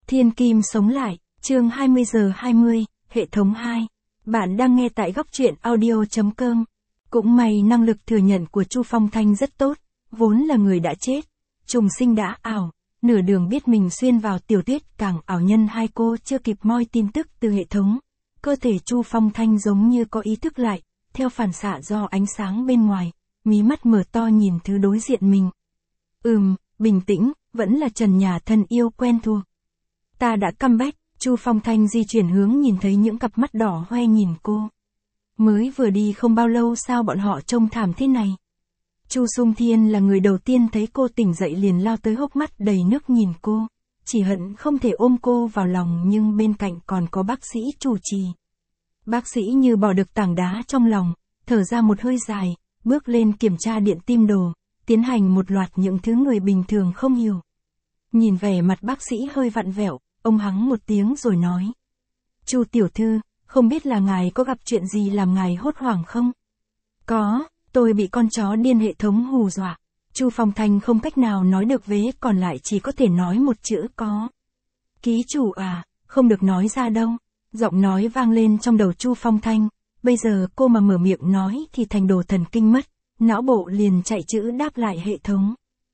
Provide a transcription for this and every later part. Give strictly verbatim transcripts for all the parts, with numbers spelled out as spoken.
Thiên Kim sống lại, chương hai mươi giờ hai mươi, hệ thống hai. Bạn đang nghe tại góc truyện audio chấm com. Cũng may năng lực thừa nhận của Chu Phong Thanh rất tốt, vốn là người đã chết, trùng sinh đã ảo, nửa đường biết mình xuyên vào tiểu tuyết càng ảo nhân hai cô chưa kịp moi tin tức từ hệ thống. Cơ thể Chu Phong Thanh giống như có ý thức lại, theo phản xạ do ánh sáng bên ngoài, mí mắt mở to nhìn thứ đối diện mình. Ừm, bình tĩnh, vẫn là trần nhà thân yêu quen thuộc. Ta đã comeback, Chu Phong Thanh di chuyển hướng nhìn thấy những cặp mắt đỏ hoe nhìn cô. Mới vừa đi không bao lâu sao bọn họ trông thảm thế này. Chu Sung Thiên là người đầu tiên thấy cô tỉnh dậy liền lao tới hốc mắt đầy nước nhìn cô. Chỉ hận không thể ôm cô vào lòng nhưng bên cạnh còn có bác sĩ chủ trì. Bác sĩ như bỏ được tảng đá trong lòng, thở ra một hơi dài, bước lên kiểm tra điện tim đồ, tiến hành một loạt những thứ người bình thường không hiểu. Nhìn vẻ mặt bác sĩ hơi vặn vẹo, ông hắng một tiếng rồi nói. Chu tiểu thư, không biết là ngài có gặp chuyện gì làm ngài hốt hoảng không? Có, tôi bị con chó điên hệ thống hù dọa. Chu Phong Thanh không cách nào nói được vế còn lại chỉ có thể nói một chữ có. Ký chủ à, không được nói ra đâu. Giọng nói vang lên trong đầu Chu Phong Thanh, bây giờ cô mà mở miệng nói thì thành đồ thần kinh mất, não bộ liền chạy chữ đáp lại hệ thống.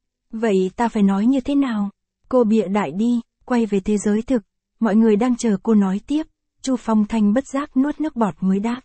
Vậy ta phải nói như thế nào? Cô bịa đại đi, quay về thế giới thực, mọi người đang chờ cô nói tiếp, Chu Phong Thanh bất giác nuốt nước bọt mới đáp.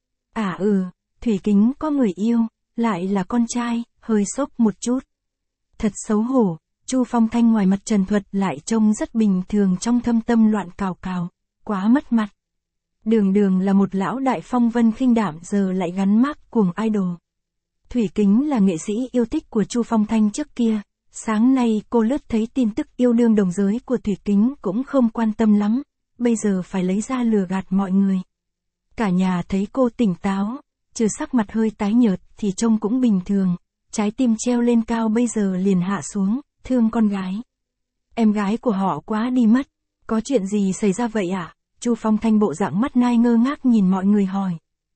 À ừ, Thủy Kính có người yêu, lại là con trai, hơi sốc một chút. Thật xấu hổ, Chu Phong Thanh ngoài mặt trần thuật lại trông rất bình thường trong thâm tâm loạn cào cào, quá mất mặt. Đường đường là một lão đại phong vân khinh đảm giờ lại gắn mác cuồng idol. Thủy Kính là nghệ sĩ yêu thích của Chu Phong Thanh trước kia, sáng nay cô lướt thấy tin tức yêu đương đồng giới của Thủy Kính cũng không quan tâm lắm, bây giờ phải lấy ra lừa gạt mọi người. Cả nhà thấy cô tỉnh táo, trừ sắc mặt hơi tái nhợt thì trông cũng bình thường, trái tim treo lên cao bây giờ liền hạ xuống, thương con gái. Em gái của họ quá đi mất, có chuyện gì xảy ra vậy ạ? À? Chu Phong Thanh bộ dạng mắt nai ngơ ngác nhìn mọi người hỏi.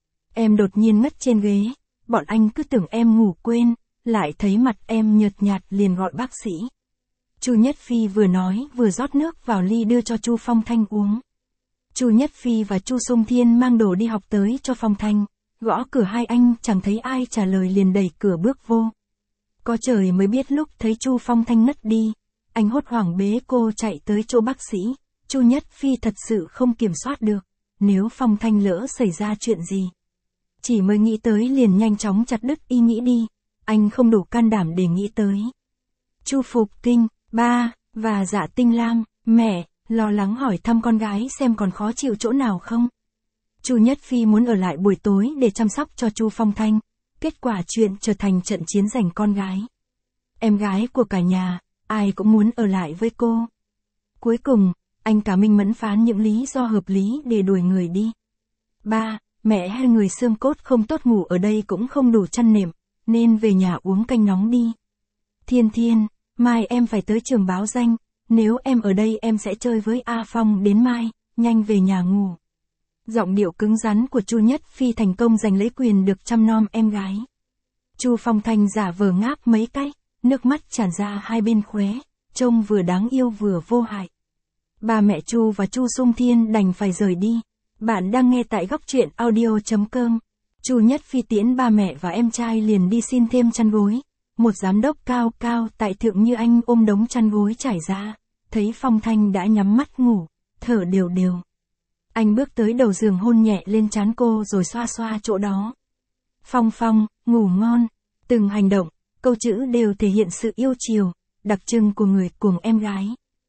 Em đột nhiên ngất trên ghế, bọn anh cứ tưởng em ngủ quên, lại thấy mặt em nhợt nhạt liền gọi bác sĩ. Chu Nhất Phi vừa nói vừa rót nước vào ly đưa cho Chu Phong Thanh uống. Chu Nhất Phi và Chu Sung Thiên mang đồ đi học tới cho Phong Thanh, gõ cửa hai anh chẳng thấy ai trả lời liền đẩy cửa bước vô. Có trời mới biết lúc thấy Chu Phong Thanh ngất đi, anh hốt hoảng bế cô chạy tới chỗ bác sĩ. Chu Nhất Phi thật sự không kiểm soát được, nếu Phong Thanh lỡ xảy ra chuyện gì. Chỉ mới nghĩ tới liền nhanh chóng chặt đứt ý nghĩ đi, anh không đủ can đảm để nghĩ tới. Chu Phục Kinh, ba, và Dạ Tinh Lam, mẹ, lo lắng hỏi thăm con gái xem còn khó chịu chỗ nào không. Chu Nhất Phi muốn ở lại buổi tối để chăm sóc cho Chu Phong Thanh, kết quả chuyện trở thành trận chiến giành con gái. Em gái của cả nhà, ai cũng muốn ở lại với cô. Cuối cùng, anh cả minh mẫn phán những lý do hợp lý để đuổi người đi. Ba, mẹ hai người xương cốt không tốt ngủ ở đây cũng không đủ chăn nệm, nên về nhà uống canh nóng đi. Thiên Thiên, mai em phải tới trường báo danh, nếu em ở đây em sẽ chơi với A Phong đến mai, nhanh về nhà ngủ. Giọng điệu cứng rắn của Chu Nhất Phi thành công giành lấy quyền được chăm nom em gái. Chu Phong Thanh giả vờ ngáp mấy cái, nước mắt tràn ra hai bên khóe, trông vừa đáng yêu vừa vô hại. Ba mẹ Chu và Chu Sung Thiên đành phải rời đi. Bạn đang nghe tại góc truyện audio chấm com. Chu Nhất Phi tiễn ba mẹ và em trai liền đi xin thêm chăn gối. Một giám đốc cao cao tại thượng như anh ôm đống chăn gối trải ra, thấy Phong Thanh đã nhắm mắt ngủ, thở đều đều. Anh bước tới đầu giường hôn nhẹ lên trán cô rồi xoa xoa chỗ đó. Phong Phong, ngủ ngon. Từng hành động, câu chữ đều thể hiện sự yêu chiều, đặc trưng của người cùng em gái.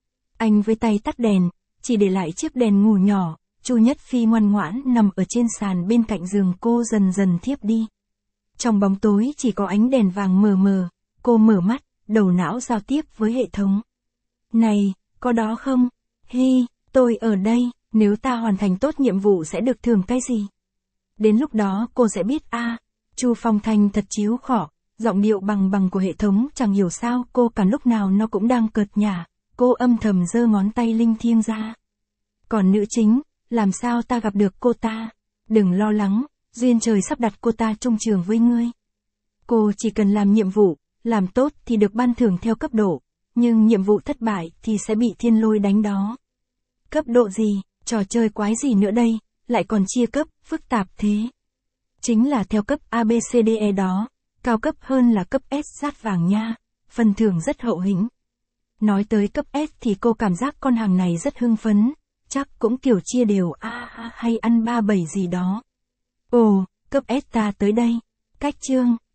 Anh với tay tắt đèn, chỉ để lại chiếc đèn ngủ nhỏ, Chu Nhất Phi ngoan ngoãn nằm ở trên sàn bên cạnh giường cô dần dần thiếp đi. Trong bóng tối chỉ có ánh đèn vàng mờ mờ, cô mở mắt, đầu não giao tiếp với hệ thống. Này, có đó không? Hi, tôi ở đây, nếu ta hoàn thành tốt nhiệm vụ sẽ được thưởng cái gì? Đến lúc đó cô sẽ biết a. À, Chu Phong Thanh thật chiếu khỏ, giọng điệu bằng bằng của hệ thống chẳng hiểu sao cô cả lúc nào nó cũng đang cợt nhả, cô âm thầm giơ ngón tay linh thiêng ra. Còn nữ chính, làm sao ta gặp được cô ta? Đừng lo lắng, duyên trời sắp đặt cô ta chung trường với ngươi. Cô chỉ cần làm nhiệm vụ, làm tốt thì được ban thưởng theo cấp độ, nhưng nhiệm vụ thất bại thì sẽ bị thiên lôi đánh đó. Cấp độ gì, trò chơi quái gì nữa đây, lại còn chia cấp, phức tạp thế. Chính là theo cấp A B C D E đó, cao cấp hơn là cấp S sát vàng nha, phần thưởng rất hậu hĩnh. Nói tới cấp S thì cô cảm giác con hàng này rất hưng phấn, chắc cũng kiểu chia đều a à, hay ăn ba bảy gì đó. Ồ, cấp S ta tới đây. Cách chương